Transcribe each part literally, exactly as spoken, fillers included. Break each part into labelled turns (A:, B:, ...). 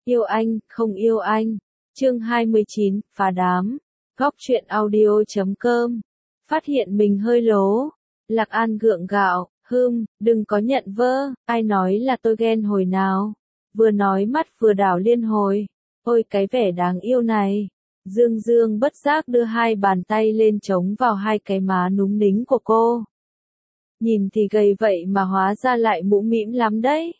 A: Yêu anh, không yêu anh. Chương hai mươi chín, phá đám. Góc truyện audio chấm com. Phát hiện mình hơi lố. Lạc An gượng gạo, hưm, đừng có nhận vơ, ai nói là tôi ghen hồi nào. Vừa nói mắt vừa đảo liên hồi. Ôi cái vẻ đáng yêu này. Dương Dương bất giác đưa hai bàn tay lên chống vào hai cái má núng nính của cô. Nhìn thì gầy vậy mà hóa ra lại mũm mĩm lắm đấy.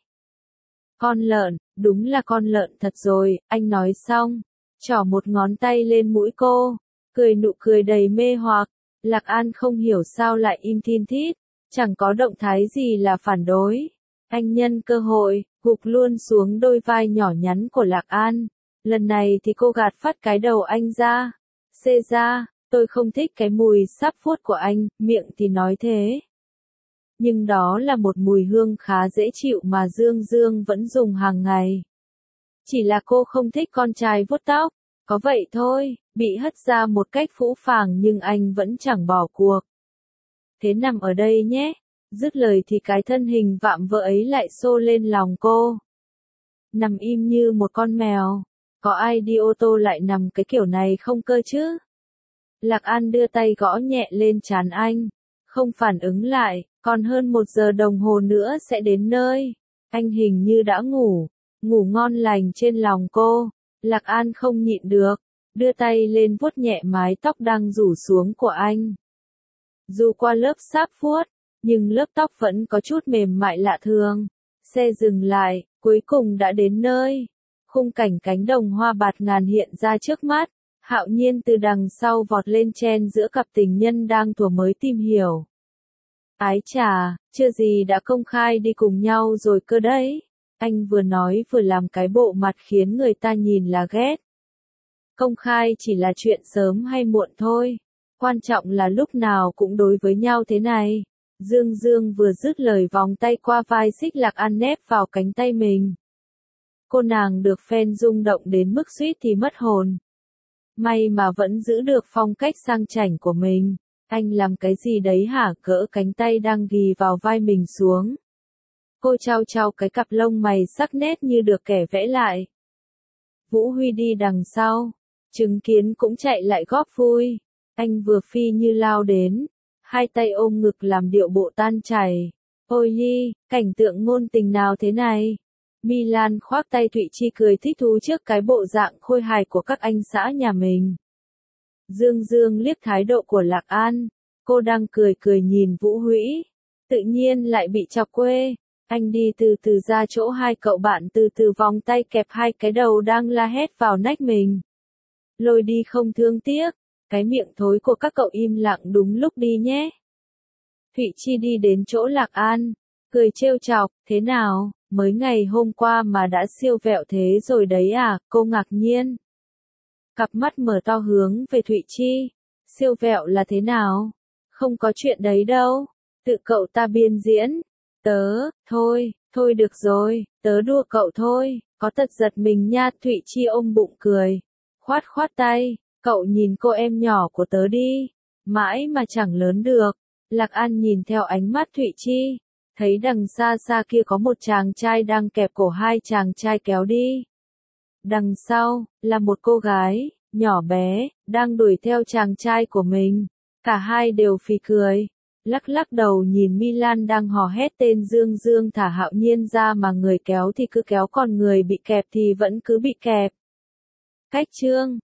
A: Con lợn, đúng là con lợn thật rồi, anh nói xong. Trỏ một ngón tay lên mũi cô. Cười nụ cười đầy mê hoặc. Lạc An không hiểu sao lại im thin thít. Chẳng có động thái gì là phản đối. Anh nhân cơ hội, gục luôn xuống đôi vai nhỏ nhắn của Lạc An. Lần này thì cô gạt phát cái đầu anh ra. Xê ra, tôi không thích cái mùi sáp phút của anh, miệng thì nói thế. Nhưng đó là một mùi hương khá dễ chịu mà Dương Dương vẫn dùng hàng ngày. Chỉ là cô không thích con trai vuốt tóc, có vậy thôi, bị hất ra một cách phũ phàng nhưng anh vẫn chẳng bỏ cuộc. Thế nằm ở đây nhé, dứt lời thì cái thân hình vạm vỡ ấy lại xô lên lòng cô. Nằm im như một con mèo, có ai đi ô tô lại nằm cái kiểu này không cơ chứ? Lạc An đưa tay gõ nhẹ lên trán anh, không phản ứng lại, còn hơn một giờ đồng hồ nữa sẽ đến nơi. Anh hình như đã ngủ, ngủ ngon lành trên lòng cô. Lạc An không nhịn được, đưa tay lên vuốt nhẹ mái tóc đang rủ xuống của anh. Dù qua lớp sáp vuốt, nhưng lớp tóc vẫn có chút mềm mại lạ thường. Xe dừng lại, cuối cùng đã đến nơi. Khung cảnh cánh đồng hoa bạt ngàn hiện ra trước mắt. Hạo Nhiên từ đằng sau vọt lên chen giữa cặp tình nhân đang thuở mới tìm hiểu. Ái chà, chưa gì đã công khai đi cùng nhau rồi cơ đấy. Anh vừa nói vừa làm cái bộ mặt khiến người ta nhìn là ghét. Công khai chỉ là chuyện sớm hay muộn thôi. Quan trọng là lúc nào cũng đối với nhau thế này. Dương Dương vừa dứt lời vòng tay qua vai xích Lạc An nép vào cánh tay mình. Cô nàng được phen rung động đến mức suýt thì mất hồn. May mà vẫn giữ được phong cách sang chảnh của mình. Anh làm cái gì đấy hả? Cỡ cánh tay đang ghì vào vai mình xuống. Cô trao trao cái cặp lông mày sắc nét như được kẻ vẽ lại. Vũ Huy đi đằng sau. Chứng kiến cũng chạy lại góp vui. Anh vừa phi như lao đến. Hai tay ôm ngực làm điệu bộ tan chảy. Ôi nhi, cảnh tượng ngôn tình nào thế này? Milan khoác tay Thụy Chi cười thích thú trước cái bộ dạng khôi hài của các anh xã nhà mình. Dương Dương liếc thái độ của Lạc An. Cô đang cười cười nhìn Vũ Huy. Tự nhiên lại bị chọc quê. Anh đi từ từ ra chỗ hai cậu bạn từ từ vòng tay kẹp hai cái đầu đang la hét vào nách mình. Lôi đi không thương tiếc. Cái miệng thối của các cậu im lặng đúng lúc đi nhé. Thụy Chi đi đến chỗ Lạc An. Cười trêu chọc, thế nào, mới ngày hôm qua mà đã siêu vẹo thế rồi đấy à, cô ngạc nhiên. Cặp mắt mở to hướng về Thụy Chi. Siêu vẹo là thế nào? Không có chuyện đấy đâu. Tự cậu ta biên diễn. Tớ, thôi, thôi được rồi, tớ đùa cậu thôi, có tật giật mình nha. Thụy Chi ôm bụng cười. Khoát khoát tay, cậu nhìn cô em nhỏ của tớ đi. Mãi mà chẳng lớn được. Lạc An nhìn theo ánh mắt Thụy Chi. Thấy đằng xa xa kia có một chàng trai đang kẹp cổ hai chàng trai kéo đi. Đằng sau, là một cô gái, nhỏ bé, đang đuổi theo chàng trai của mình. Cả hai đều phì cười. Lắc lắc đầu nhìn Milan đang hò hét tên Dương Dương thả Hạo Nhiên ra mà người kéo thì cứ kéo còn người bị kẹp thì vẫn cứ bị kẹp. Cách chương